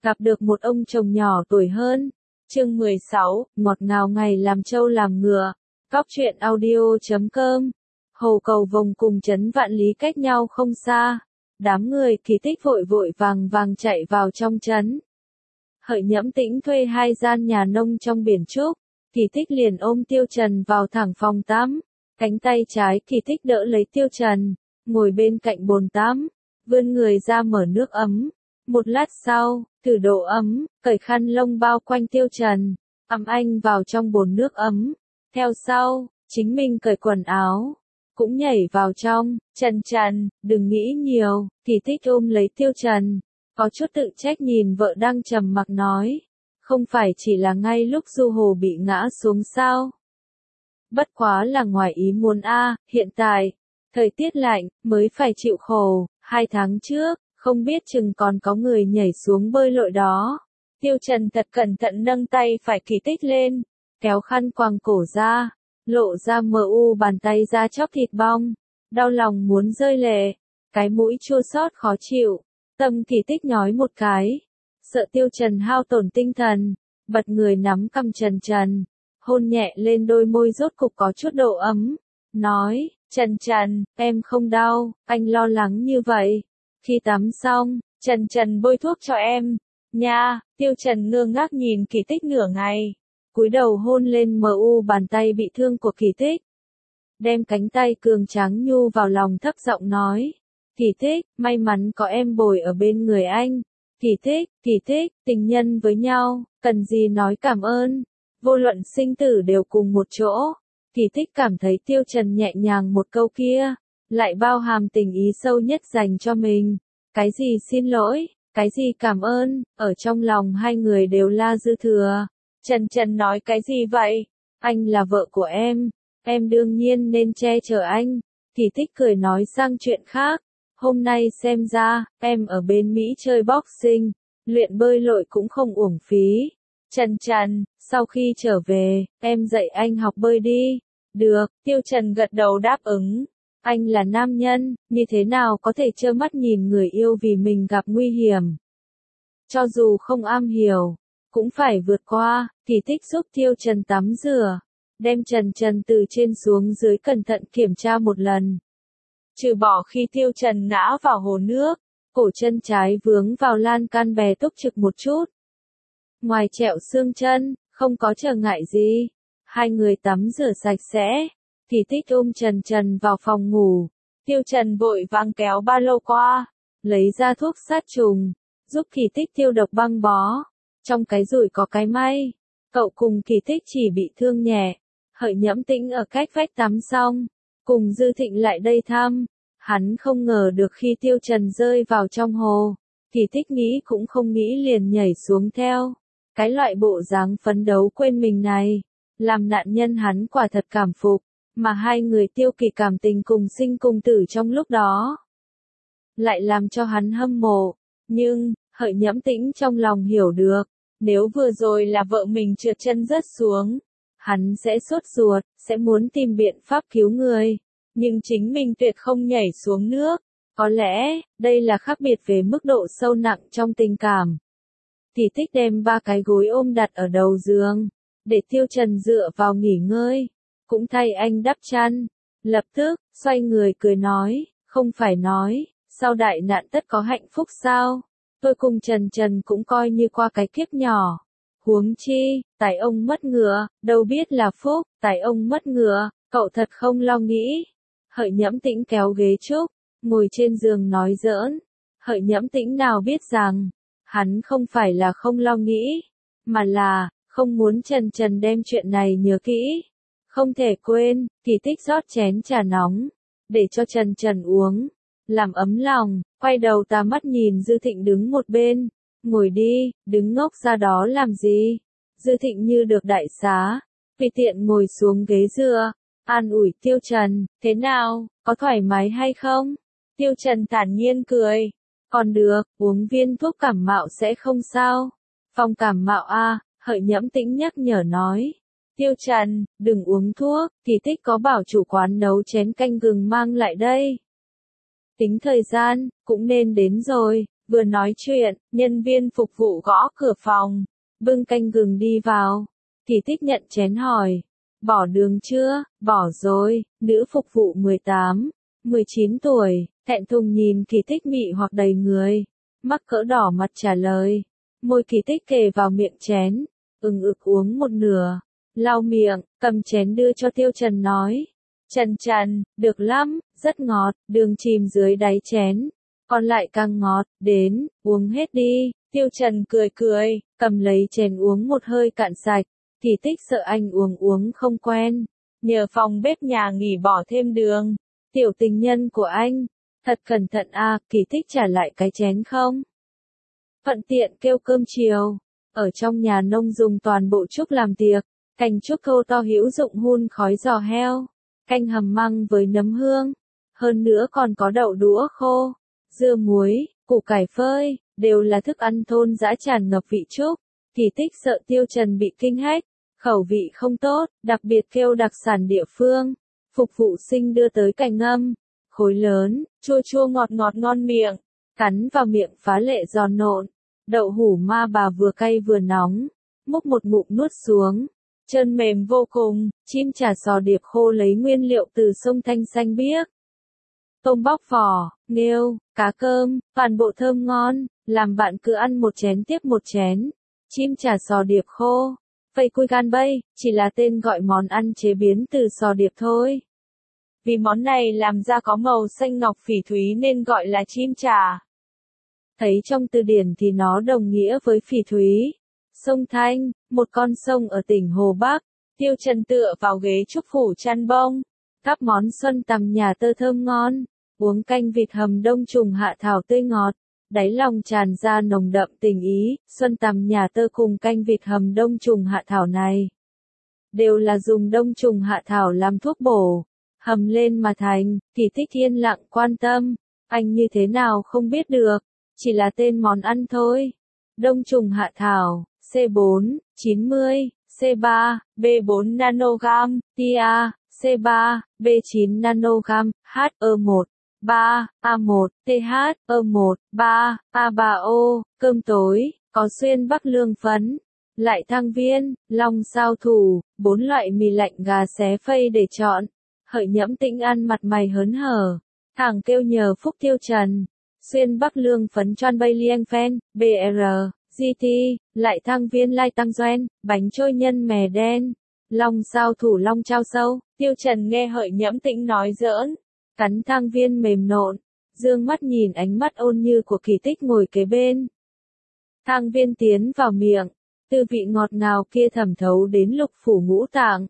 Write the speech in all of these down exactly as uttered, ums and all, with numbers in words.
gặp được một ông chồng nhỏ tuổi hơn. Chương mười sáu, ngọt ngào ngày làm trâu làm ngựa. Góc truyện audio chấm com. Hồ Cầu Vồng cùng trấn Vạn Lý cách nhau không xa. Đám người Kỳ Tích vội vội vàng vàng chạy vào trong trấn. Hợi Nhẫm Tĩnh thuê hai gian nhà nông trong biển trúc. Kỳ Tích liền ôm Tiêu Trần vào thẳng phòng tắm. Cánh tay trái Kỳ Tích đỡ lấy Tiêu Trần, ngồi bên cạnh bồn tắm, vươn người ra mở nước ấm. Một lát sau, thử độ ấm, cởi khăn lông bao quanh Tiêu Trần, ẵm anh vào trong bồn nước ấm. Theo sau, chính mình cởi quần áo, cũng nhảy vào trong. Trần Trần, đừng nghĩ nhiều. Kỳ Tích ôm lấy Tiêu Trần, có chút tự trách nhìn vợ đang trầm mặc nói. Không phải chỉ là ngay lúc Du Hồ bị ngã xuống sao? Bất quá là ngoài ý muốn a, hiện tại, thời tiết lạnh, mới phải chịu khổ. Hai tháng trước, không biết chừng còn có người nhảy xuống bơi lội đó. Tiêu Trần thật cẩn thận nâng tay phải Kỳ Tích lên, kéo khăn quàng cổ ra, lộ ra mờ u bàn tay ra chóc thịt bong. Đau lòng muốn rơi lệ, cái mũi chua xót khó chịu, tâm Kỳ Tích nhói một cái. Sợ Tiêu Trần hao tổn tinh thần, bật người nắm cằm Trần Trần, hôn nhẹ lên đôi môi rốt cục có chút độ ấm, nói, Trần Trần, em không đau, anh lo lắng như vậy. Khi tắm xong, Trần Trần bôi thuốc cho em, nha. Tiêu Trần ngơ ngác nhìn Kỳ Tích nửa ngày, cúi đầu hôn lên mờ u bàn tay bị thương của Kỳ Tích. Đem cánh tay cường tráng nhu vào lòng thấp giọng nói, Kỳ Tích, may mắn có em bồi ở bên người anh. Kỳ Tích, Kỳ Tích, tình nhân với nhau, cần gì nói cảm ơn, vô luận sinh tử đều cùng một chỗ. Kỳ Tích cảm thấy Tiêu Trần nhẹ nhàng một câu kia, lại bao hàm tình ý sâu nhất dành cho mình. Cái gì xin lỗi, cái gì cảm ơn, ở trong lòng hai người đều la dư thừa. Trần Trần nói cái gì vậy? Anh là vợ của em, em đương nhiên nên che chở anh. Kỳ Tích cười nói sang chuyện khác. Hôm nay xem ra, em ở bên Mỹ chơi boxing, luyện bơi lội cũng không uổng phí. Trần Trần, sau khi trở về, em dạy anh học bơi đi. Được, Tiêu Trần gật đầu đáp ứng. Anh là nam nhân, như thế nào có thể trơ mắt nhìn người yêu vì mình gặp nguy hiểm. Cho dù không am hiểu, cũng phải vượt qua. Kỳ Tích giúp Tiêu Trần tắm rửa, đem Trần Trần từ trên xuống dưới cẩn thận kiểm tra một lần. Trừ bỏ khi Tiêu Trần ngã vào hồ nước, cổ chân trái vướng vào lan can bè túc trực một chút. Ngoài trẹo xương chân, không có trở ngại gì. Hai người tắm rửa sạch sẽ. Kỳ Tích ôm Trần Trần vào phòng ngủ. Tiêu Trần vội vàng kéo ba lô qua, lấy ra thuốc sát trùng, giúp Kỳ Tích tiêu độc băng bó. Trong cái rủi có cái may, cậu cùng Kỳ Tích chỉ bị thương nhẹ. Hợi Nhẫm Tĩnh ở cách vách tắm xong, cùng Dư Thịnh lại đây thăm. Hắn không ngờ được khi Tiêu Trần rơi vào trong hồ, Kỳ Tích nghĩ cũng không nghĩ liền nhảy xuống theo. Cái loại bộ dáng phấn đấu quên mình này, làm nạn nhân hắn quả thật cảm phục, mà hai người Tiêu Kỳ cảm tình cùng sinh cùng tử trong lúc đó, lại làm cho hắn hâm mộ. Nhưng, Hợi Nhẫm Tĩnh trong lòng hiểu được, nếu vừa rồi là vợ mình trượt chân rớt xuống, hắn sẽ sốt ruột, sẽ muốn tìm biện pháp cứu người. Nhưng chính mình tuyệt không nhảy xuống nước. Có lẽ, đây là khác biệt về mức độ sâu nặng trong tình cảm. Kỳ Tích đem ba cái gối ôm đặt ở đầu giường, để Tiêu Trần dựa vào nghỉ ngơi, cũng thay anh đắp chăn. Lập tức, xoay người cười nói, không phải nói, sau đại nạn tất có hạnh phúc sao? Tôi cùng Trần Trần cũng coi như qua cái kiếp nhỏ. Huống chi, tài ông mất ngựa, đâu biết là phúc, tài ông mất ngựa, cậu thật không lo nghĩ. Hợi Nhẫm Tĩnh kéo ghế trúc, ngồi trên giường nói giỡn. Hợi Nhẫm Tĩnh nào biết rằng, hắn không phải là không lo nghĩ, mà là, không muốn Trần Trần đem chuyện này nhớ kỹ. Không thể quên. Kỳ Tích rót chén trà nóng, để cho Trần Trần uống, làm ấm lòng, quay đầu tà mắt nhìn Dư Thịnh đứng một bên. Ngồi đi, đứng ngốc ra đó làm gì? Dư Thịnh như được đại xá, tùy tiện ngồi xuống ghế dựa, an ủi Tiêu Trần, thế nào, có thoải mái hay không? Tiêu Trần thản nhiên cười, còn được, uống viên thuốc cảm mạo sẽ không sao. Phòng cảm mạo a, Hợi Nhẫm Tĩnh nhắc nhở nói. Tiêu Trần, đừng uống thuốc, Kỳ Tích có bảo chủ quán nấu chén canh gừng mang lại đây. Tính thời gian, cũng nên đến rồi. Vừa nói chuyện, nhân viên phục vụ gõ cửa phòng, bưng canh gừng đi vào. Kỳ Tích nhận chén hỏi, bỏ đường chưa? Bỏ rồi. Nữ phục vụ mười tám, mười chín tuổi, thẹn thùng nhìn Kỳ Tích mị hoặc đầy người. Mắc cỡ đỏ mặt trả lời. Môi Kỳ Tích kề vào miệng chén, ừng ực uống một nửa. Lau miệng, cầm chén đưa cho Tiêu Trần nói. Trần Trần, được lắm, rất ngọt, đường chìm dưới đáy chén. Còn lại càng ngọt, đến, uống hết đi. Tiêu Trần cười cười, cầm lấy chén uống một hơi cạn sạch. Kỳ Tích sợ anh uống uống không quen, nhờ phòng bếp nhà nghỉ bỏ thêm đường. Tiểu tình nhân của anh, thật cẩn thận à, Kỳ Tích trả lại cái chén không. Thuận tiện kêu cơm chiều, ở trong nhà nông dùng toàn bộ trúc làm tiệc, canh trúc thô to hữu dụng hun khói giò heo, canh hầm măng với nấm hương, hơn nữa còn có đậu đũa khô, dưa muối, củ cải phơi, đều là thức ăn thôn dã tràn ngập vị trúc. Kỳ Tích sợ Tiêu Trần bị kinh hách, khẩu vị không tốt, đặc biệt kêu đặc sản địa phương. Phục vụ sinh đưa tới cành ngâm, khối lớn, chua chua ngọt ngọt ngon miệng, cắn vào miệng phá lệ giòn nộn. Đậu hủ ma bà vừa cay vừa nóng, múc một ngụm nuốt xuống, chân mềm vô cùng. Chim chả sò điệp khô lấy nguyên liệu từ sông Thanh xanh biếc. Tôm bóc vỏ, nghêu, cá cơm, toàn bộ thơm ngon, làm bạn cứ ăn một chén tiếp một chén. Chim chả sò điệp khô, phây cui gan bay, chỉ là tên gọi món ăn chế biến từ sò điệp thôi. Vì món này làm ra có màu xanh ngọc phỉ thúy nên gọi là chim chả. Thấy trong từ điển thì nó đồng nghĩa với phỉ thúy. Sông Thanh, một con sông ở tỉnh Hồ Bắc. Tiêu Trần tựa vào ghế trúc phủ chăn bông, các món xuân tằm nhà tơ thơm ngon, uống canh vịt hầm đông trùng hạ thảo tươi ngọt, đáy lòng tràn ra nồng đậm tình ý. Xuân tằm nhà tơ cùng canh vịt hầm đông trùng hạ thảo này đều là dùng đông trùng hạ thảo làm thuốc bổ, hầm lên mà thành. Kỳ Tích yên lặng quan tâm, anh như thế nào không biết được, chỉ là tên món ăn thôi. Đông trùng hạ thảo, C bốn, chín mươi, C ba, B bốn nanogam, T A, C ba, B chín nanogam, H E một, ba, A một, T H, E một, ba, A ba O, cơm tối, có xuyên bắc lương phấn, lại thang viên, long sao thủ, bốn loại mì lạnh gà xé phây để chọn. Hợi Nhẫm Tĩnh ăn mặt mày hớn hở, thẳng kêu nhờ phúc Tiêu Trần. Xuyên bắc lương phấn choan bay liêng phen, B R, G T, lại thang viên lai tăng doen, bánh trôi nhân mè đen, long sao thủ long trao sâu. Tiêu Trần nghe Hợi Nhẫm Tĩnh nói giỡn, cắn thang viên mềm nộn, dương mắt nhìn ánh mắt ôn như của Kỳ Tích ngồi kế bên. Thang viên tiến vào miệng, tư vị ngọt ngào kia thẩm thấu đến lục phủ ngũ tạng.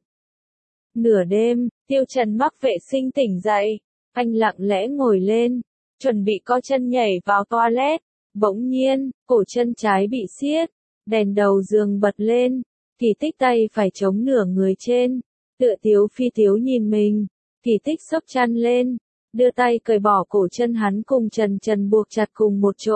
Nửa đêm, Tiêu Trần mắc vệ sinh tỉnh dậy, anh lặng lẽ ngồi lên, chuẩn bị co chân nhảy vào toilet. Bỗng nhiên, cổ chân trái bị siết, đèn đầu giường bật lên, Kỳ Tích tay phải chống nửa người trên, tựa tiếu phi tiếu nhìn mình. Kỳ Tích xốc chăn lên, đưa tay cởi bỏ cổ chân hắn cùng Trần Trần buộc chặt cùng một chỗ.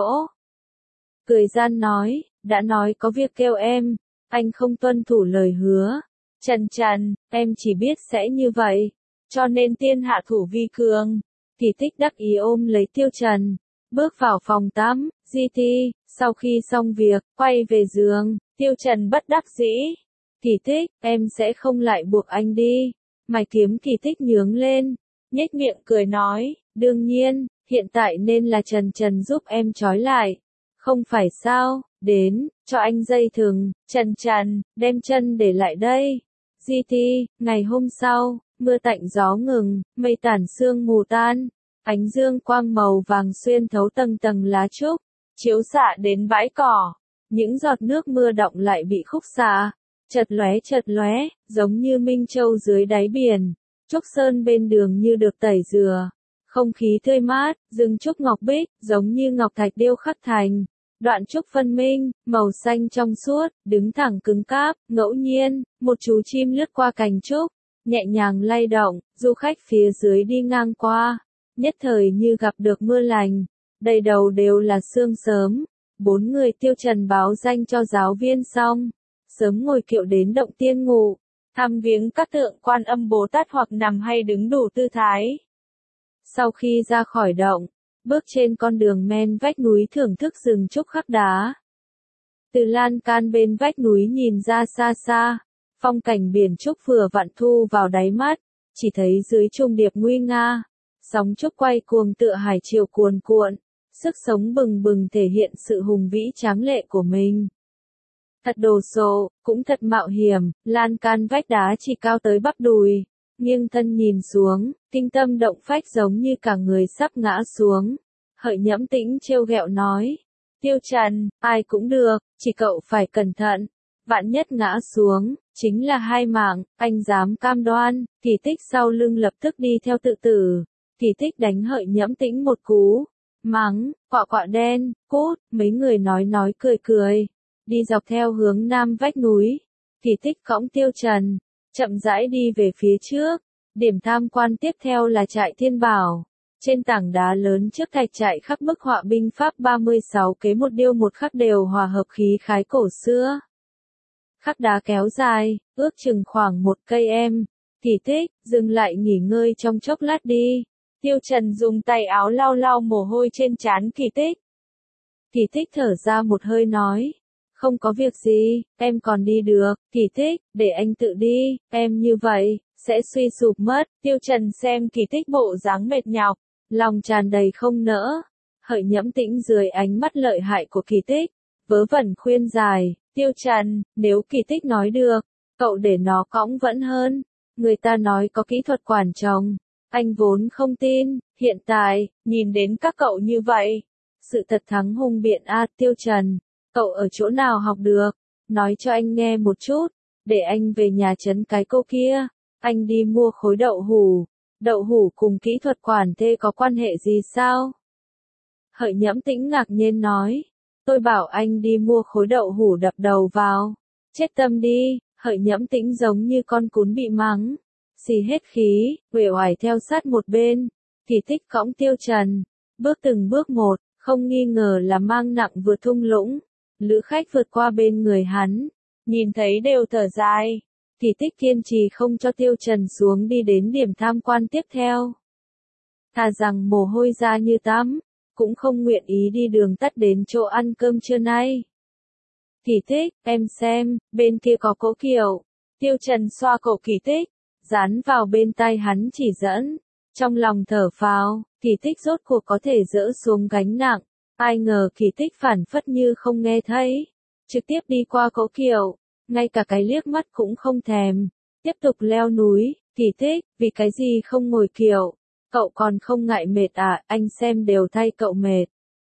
Cười gian nói, đã nói có việc kêu em, anh không tuân thủ lời hứa. Trần Trần, em chỉ biết sẽ như vậy, cho nên tiên hạ thủ vi cường. Kỳ Tích đắc ý ôm lấy Tiêu Trần, bước vào phòng tắm. G T, sau khi xong việc, quay về giường. Tiêu Trần bất đắc dĩ. Kỳ Tích, em sẽ không lại buộc anh đi. Mày kiếm Kỳ Tích nhướng lên, nhếch miệng cười nói, đương nhiên, hiện tại nên là Trần Trần giúp em trói lại. Không phải sao, đến, cho anh dây thừng. Trần Trần, đem chân để lại đây. G T, ngày hôm sau, mưa tạnh gió ngừng, mây tản sương mù tan. Ánh dương quang màu vàng xuyên thấu tầng tầng lá trúc, chiếu xạ đến bãi cỏ. Những giọt nước mưa đọng lại bị khúc xạ, chật lóe chật lóe, giống như minh châu dưới đáy biển. Trúc sơn bên đường như được tẩy rửa, không khí tươi mát, rừng trúc ngọc bích, giống như ngọc thạch điêu khắc thành. Đoạn trúc phân minh, màu xanh trong suốt, đứng thẳng cứng cáp. Ngẫu nhiên, một chú chim lướt qua cành trúc, nhẹ nhàng lay động. Du khách phía dưới đi ngang qua, nhất thời như gặp được mưa lành, đầy đầu đều là sương sớm. Bốn người Tiêu Trần báo danh cho giáo viên xong, sớm ngồi kiệu đến động tiên ngủ, thăm viếng các tượng Quan Âm Bồ Tát hoặc nằm hay đứng đủ tư thái. Sau khi ra khỏi động, bước trên con đường men vách núi thưởng thức rừng trúc khắc đá. Từ lan can bên vách núi nhìn ra xa xa, phong cảnh biển trúc vừa vặn thu vào đáy mắt, chỉ thấy dưới trung điệp nguy nga, sóng trúc quay cuồng tựa hải triều cuồn cuộn, sức sống bừng bừng thể hiện sự hùng vĩ tráng lệ của mình. Thật đồ sộ, cũng thật mạo hiểm, lan can vách đá chỉ cao tới bắp đùi, nghiêng thân nhìn xuống, kinh tâm động phách giống như cả người sắp ngã xuống. Hợi Nhẫm Tĩnh trêu ghẹo nói, Tiêu Trần, ai cũng được, chỉ cậu phải cẩn thận, vạn nhất ngã xuống, chính là hai mạng, anh dám cam đoan. Kỳ Tích sau lưng lập tức đi theo tự tử, Kỳ Tích đánh Hợi Nhẫm Tĩnh một cú, mắng, quạ quạ đen, cút, mấy người nói nói cười cười, đi dọc theo hướng nam vách núi. Kỳ Tích cõng Tiêu Trần, chậm rãi đi về phía trước, điểm tham quan tiếp theo là trại Thiên Bảo. Trên tảng đá lớn trước thạch trại khắc bức họa binh pháp ba mươi sáu kế một điêu một khắc đều hòa hợp khí khái cổ xưa. Khắc đá kéo dài, ước chừng khoảng một cây em. Kỳ Tích, dừng lại nghỉ ngơi trong chốc lát đi. Tiêu Trần dùng tay áo lau lau mồ hôi trên trán Kỳ Tích. Kỳ Tích thở ra một hơi nói, không có việc gì, em còn đi được. Kỳ Tích, để anh tự đi, em như vậy, sẽ suy sụp mất. Tiêu Trần xem Kỳ Tích bộ dáng mệt nhọc, lòng tràn đầy không nỡ. Hợi Nhẫm Tĩnh dưới ánh mắt lợi hại của Kỳ Tích, vớ vẩn khuyên giải, Tiêu Trần, nếu Kỳ Tích nói được, cậu để nó cõng vẫn hơn. Người ta nói có kỹ thuật quản chồng, anh vốn không tin, hiện tại, nhìn đến các cậu như vậy. Sự thật thắng hùng biện a. Tiêu Trần, cậu ở chỗ nào học được? Nói cho anh nghe một chút, để anh về nhà trấn cái cô kia. Anh đi mua khối đậu hủ. Đậu hủ cùng kỹ thuật quản thê có quan hệ gì sao? Hợi Nhẫm Tĩnh ngạc nhiên nói, tôi bảo anh đi mua khối đậu hủ đập đầu vào. Chết tâm đi. Hợi Nhẫm Tĩnh giống như con cún bị mắng, xì hết khí, uể oải theo sát một bên. Kỳ Tích cõng Tiêu Trần, bước từng bước một, không nghi ngờ là mang nặng vượt thung lũng. Lữ khách vượt qua bên người hắn, nhìn thấy đều thở dài. Kỳ Tích kiên trì không cho Tiêu Trần xuống đi đến điểm tham quan tiếp theo. Thà rằng mồ hôi ra như tắm, cũng không nguyện ý đi đường tắt đến chỗ ăn cơm trưa nay. Kỳ Tích, em xem, bên kia có cỗ kiệu. Tiêu Trần xoa cổ Kỳ Tích, dán vào bên tai hắn chỉ dẫn. Trong lòng thở phào, Kỳ Tích rốt cuộc có thể dỡ xuống gánh nặng. Ai ngờ Kỳ Tích phản phất như không nghe thấy, trực tiếp đi qua cỗ kiệu, ngay cả cái liếc mắt cũng không thèm, tiếp tục leo núi. Kỳ Tích, vì cái gì không ngồi kiệu? Cậu còn không ngại mệt à? Anh xem đều thay cậu mệt.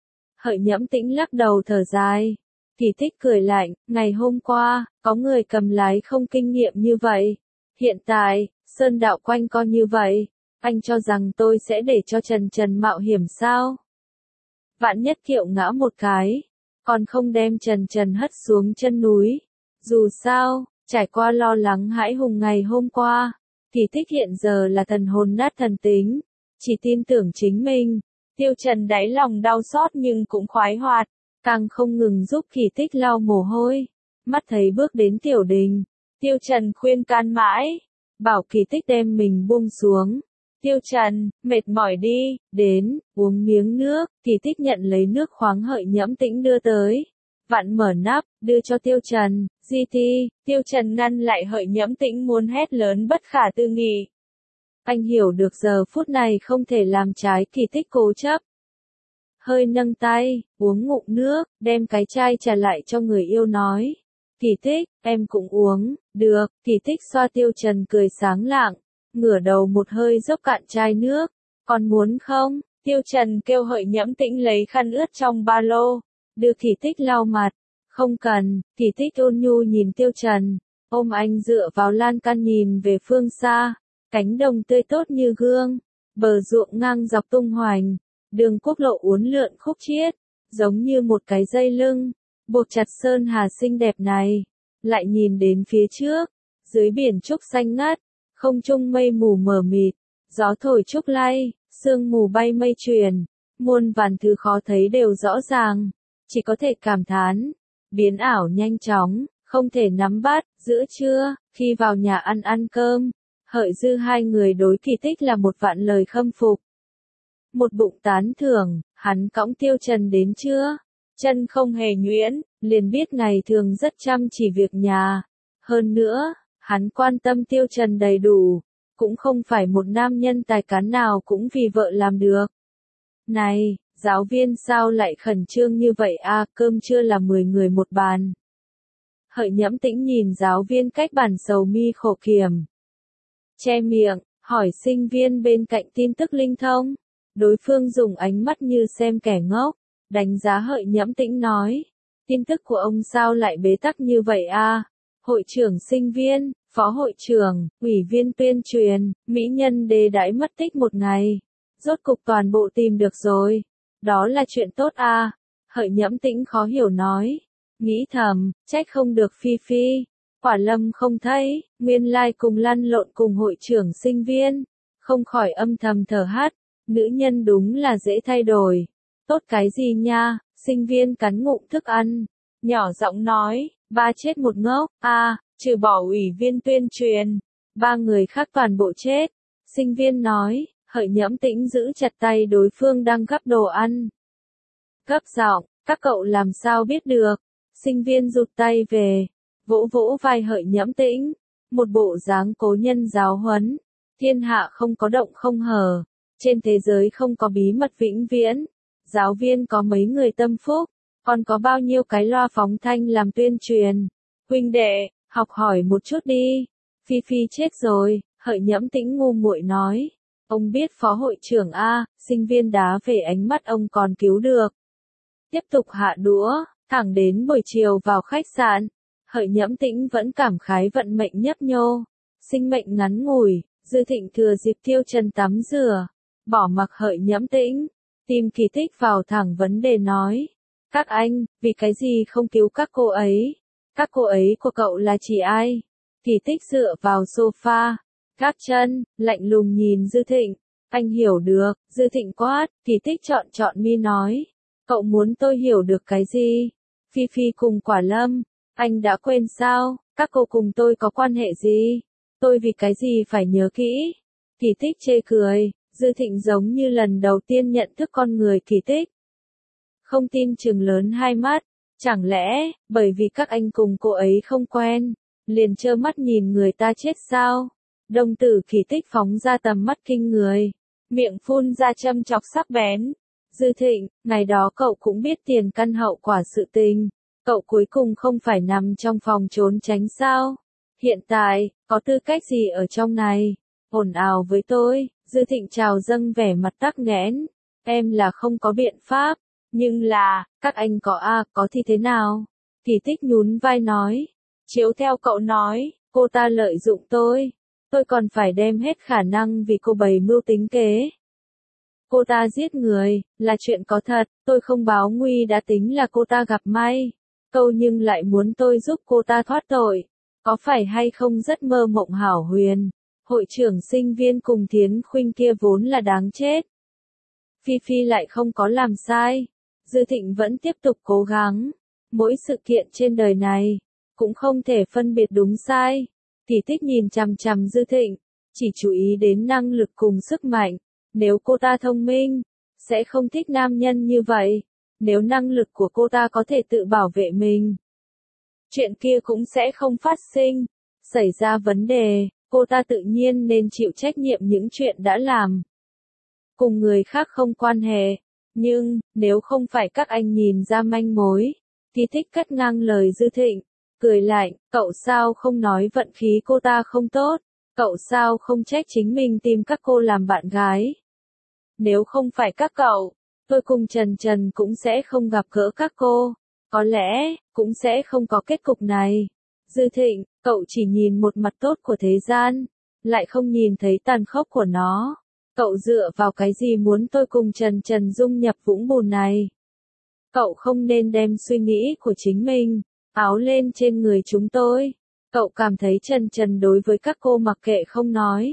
Hợi Nhẫm Tĩnh lắc đầu thở dài. Kỳ Tích cười lạnh, ngày hôm qua, có người cầm lái không kinh nghiệm như vậy. Hiện tại, sơn đạo quanh co như vậy, anh cho rằng tôi sẽ để cho Trần Trần mạo hiểm sao? Vạn nhất kiệu ngã một cái, còn không đem Trần Trần hất xuống chân núi. Dù sao, trải qua lo lắng hãi hùng ngày hôm qua, Kỳ Tích hiện giờ là thần hồn nát thần tính, chỉ tin tưởng chính mình. Tiêu Trần đáy lòng đau xót nhưng cũng khoái hoạt, càng không ngừng giúp Kỳ Tích lau mồ hôi. Mắt thấy bước đến tiểu đình, Tiêu Trần khuyên can mãi, bảo Kỳ Tích đem mình buông xuống. Tiêu Trần, mệt mỏi đi, đến, uống miếng nước. Kỳ Tích nhận lấy nước khoáng Hợi Nhẫm Tĩnh đưa tới, vặn mở nắp, đưa cho Tiêu Trần. Di ti, Tiêu Trần ngăn lại Hợi Nhẫm Tĩnh muốn hét lớn bất khả tư nghị. Anh hiểu được giờ phút này không thể làm trái Kỳ Tích cố chấp. Hơi nâng tay, uống ngụm nước, đem cái chai trả lại cho người yêu nói. Kỳ Tích, em cũng uống, được. Kỳ Tích xoa Tiêu Trần cười sáng lạng, ngửa đầu một hơi dốc cạn chai nước. Còn muốn không? Tiêu Trần kêu Hợi Nhẫm Tĩnh lấy khăn ướt trong ba lô, đưa Kỳ Tích lau mặt. Không cần. Kỳ Tích ôn nhu nhìn Tiêu Trần, ôm anh dựa vào lan can nhìn về phương xa. Cánh đồng tươi tốt như gương, bờ ruộng ngang dọc tung hoành, đường quốc lộ uốn lượn khúc chiết, giống như một cái dây lưng, buộc chặt sơn hà xinh đẹp này. Lại nhìn đến phía trước, dưới biển trúc xanh ngắt, không trung mây mù mờ mịt, gió thổi trúc lay, sương mù bay mây truyền, muôn vàn thứ khó thấy đều rõ ràng, chỉ có thể cảm thán, biến ảo nhanh chóng, không thể nắm bắt. Giữa trưa, khi vào nhà ăn ăn cơm, Hợi Dư hai người đối Kỳ Tích là một vạn lời khâm phục, một bụng tán thưởng. Hắn cõng Tiêu Trần đến chưa? Chân không hề nhuyễn, liền biết ngày thường rất chăm chỉ việc nhà. Hơn nữa, hắn quan tâm Tiêu Trần đầy đủ, cũng không phải một nam nhân tài cán nào cũng vì vợ làm được. Này, giáo viên sao lại khẩn trương như vậy a, cơm trưa là mười người một bàn. Hợi Nhẫm Tĩnh nhìn giáo viên cách bàn sầu mi khổ kiểm. Che miệng, hỏi sinh viên bên cạnh tin tức linh thông. Đối phương dùng ánh mắt như xem kẻ ngốc, đánh giá Hợi Nhẫm Tĩnh nói. Tin tức của ông sao lại bế tắc như vậy a? Hội trưởng sinh viên, phó hội trưởng, ủy viên tuyên truyền, mỹ nhân đế đãi mất tích một ngày. Rốt cục toàn bộ tìm được rồi. Đó là chuyện tốt a. Hợi Nhẫm Tĩnh khó hiểu nói. Nghĩ thầm, trách không được Phi Phi. Quả Lâm không thấy, nguyên lai cùng lăn lộn cùng hội trưởng sinh viên. Không khỏi âm thầm thở hắt. Nữ nhân đúng là dễ thay đổi. Tốt cái gì nha, sinh viên cắn ngụm thức ăn. Nhỏ giọng nói, ba chết một ngốc, a, trừ bỏ ủy viên tuyên truyền. Ba người khác toàn bộ chết. Sinh viên nói, Hợi Nhẫm Tĩnh giữ chặt tay đối phương đang gắp đồ ăn. Gấp giọng, các cậu làm sao biết được. Sinh viên rụt tay về, vỗ vỗ vai Hợi Nhẫm Tĩnh. Một bộ dáng cố nhân giáo huấn. Thiên hạ không có động không hở. Trên thế giới không có bí mật vĩnh viễn. Giáo viên có mấy người tâm phúc, còn có bao nhiêu cái loa phóng thanh làm tuyên truyền. Huynh đệ, học hỏi một chút đi. Phi Phi chết rồi, Hợi Nhẫm Tĩnh ngu muội nói. Ông biết phó hội trưởng a, sinh viên đá về ánh mắt ông còn cứu được. Tiếp tục hạ đũa, thẳng đến buổi chiều vào khách sạn. Hợi Nhẫm Tĩnh vẫn cảm khái vận mệnh nhấp nhô. Sinh mệnh ngắn ngủi, Dư Thịnh thừa dịp Tiêu Trần tắm rửa. Bỏ mặc Hợi Nhẫm Tĩnh. Tìm kỳ tích vào thẳng vấn đề nói. Các anh, vì cái gì không cứu các cô ấy? Các cô ấy của cậu là chỉ ai? Kỳ tích dựa vào sofa, gác chân, lạnh lùng nhìn Dư Thịnh. Anh hiểu được, Dư Thịnh quát, kỳ tích chọn chọn mi nói. Cậu muốn tôi hiểu được cái gì? Phi Phi cùng Quả Lâm, anh đã quên sao? Các cô cùng tôi có quan hệ gì? Tôi vì cái gì phải nhớ kỹ? Kỳ tích chê cười. Dư Thịnh giống như lần đầu tiên nhận thức con người kỳ tích. Không tin chừng lớn hai mắt, chẳng lẽ, bởi vì các anh cùng cô ấy không quen, liền trơ mắt nhìn người ta chết sao? Đồng tử kỳ tích phóng ra tầm mắt kinh người, miệng phun ra châm chọc sắc bén. Dư Thịnh, ngày đó cậu cũng biết tiền căn hậu quả sự tình, cậu cuối cùng không phải nằm trong phòng trốn tránh sao? Hiện tại, có tư cách gì ở trong này? Ồn ào với tôi. Dư Thịnh trào dâng vẻ mặt tắc nghẽn. Em là không có biện pháp. Nhưng là, các anh có a, à, có thì thế nào? Kỳ tích nhún vai nói. Chiếu theo cậu nói, cô ta lợi dụng tôi. Tôi còn phải đem hết khả năng vì cô bày mưu tính kế. Cô ta giết người, là chuyện có thật, tôi không báo nguy đã tính là cô ta gặp may. Câu nhưng lại muốn tôi giúp cô ta thoát tội. Có phải hay không rất mơ mộng hảo huyền? Hội trưởng sinh viên cùng Thiến Khuynh kia vốn là đáng chết. Phi Phi lại không có làm sai. Dư Thịnh vẫn tiếp tục cố gắng. Mỗi sự kiện trên đời này, cũng không thể phân biệt đúng sai. Kỳ tích nhìn chằm chằm Dư Thịnh, chỉ chú ý đến năng lực cùng sức mạnh. Nếu cô ta thông minh, sẽ không thích nam nhân như vậy. Nếu năng lực của cô ta có thể tự bảo vệ mình, chuyện kia cũng sẽ không phát sinh. Xảy ra vấn đề, cô ta tự nhiên nên chịu trách nhiệm những chuyện đã làm. Cùng người khác không quan hệ. Nhưng, nếu không phải các anh nhìn ra manh mối, Kỳ tích cắt ngang lời Dư Thịnh, cười lạnh, cậu sao không nói vận khí cô ta không tốt, cậu sao không trách chính mình tìm các cô làm bạn gái. Nếu không phải các cậu, tôi cùng Trần Trần cũng sẽ không gặp gỡ các cô, có lẽ, cũng sẽ không có kết cục này. Dư Thịnh, cậu chỉ nhìn một mặt tốt của thế gian, lại không nhìn thấy tàn khốc của nó. Cậu dựa vào cái gì muốn tôi cùng Trần Trần dung nhập vũng bùn này? Cậu không nên đem suy nghĩ của chính mình, áo lên trên người chúng tôi. Cậu cảm thấy Trần Trần đối với các cô mặc kệ không nói.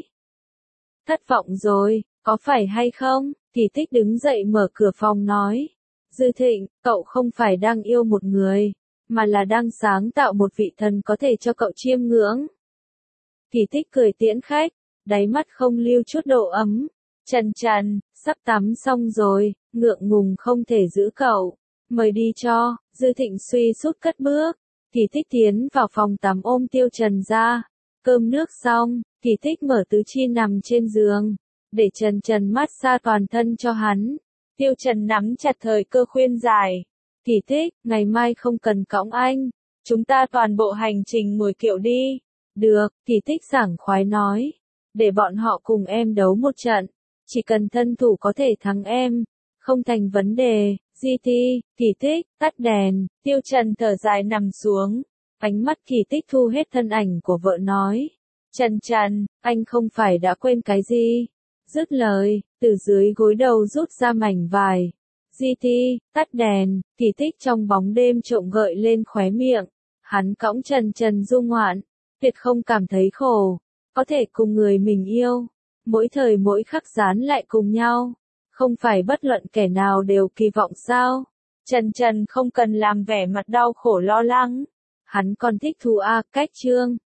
Thất vọng rồi, có phải hay không? Kỳ tích đứng dậy mở cửa phòng nói. Dư Thịnh, cậu không phải đang yêu một người, mà là đang sáng tạo một vị thần có thể cho cậu chiêm ngưỡng. Kỳ tích cười tiễn khách, đáy mắt không lưu chút độ ấm. Trần Trần, sắp tắm xong rồi, ngượng ngùng không thể giữ cậu. Mời đi cho, Dư Thịnh suy sút cất bước. Kỳ Tích tiến vào phòng tắm ôm Tiêu Trần ra. Cơm nước xong, Kỳ Tích mở tứ chi nằm trên giường, để Trần Trần mát xa toàn thân cho hắn. Tiêu Trần nắm chặt thời cơ khuyên giải. Kỳ Tích, ngày mai không cần cõng anh. Chúng ta toàn bộ hành trình ngồi kiệu đi. Được, Kỳ Tích sảng khoái nói. Để bọn họ cùng em đấu một trận. Chỉ cần thân thủ có thể thắng em. Không thành vấn đề. Di Thi, Kỳ Tích, tắt đèn. Tiêu Trần thở dài nằm xuống. Ánh mắt Kỳ Tích thu hết thân ảnh của vợ nói. Trần Trần, anh không phải đã quên cái gì. Dứt lời, từ dưới gối đầu rút ra mảnh vải. Di Thi, tắt đèn. Kỳ Tích trong bóng đêm trộm gợi lên khóe miệng. Hắn cõng Trần Trần du ngoạn. Tuyệt không cảm thấy khổ. Có thể cùng người mình yêu. Mỗi thời mỗi khắc dán lại cùng nhau. Không phải bất luận kẻ nào đều kỳ vọng sao. Trần Trần không cần làm vẻ mặt đau khổ lo lắng. Hắn còn thích thú a cách chương.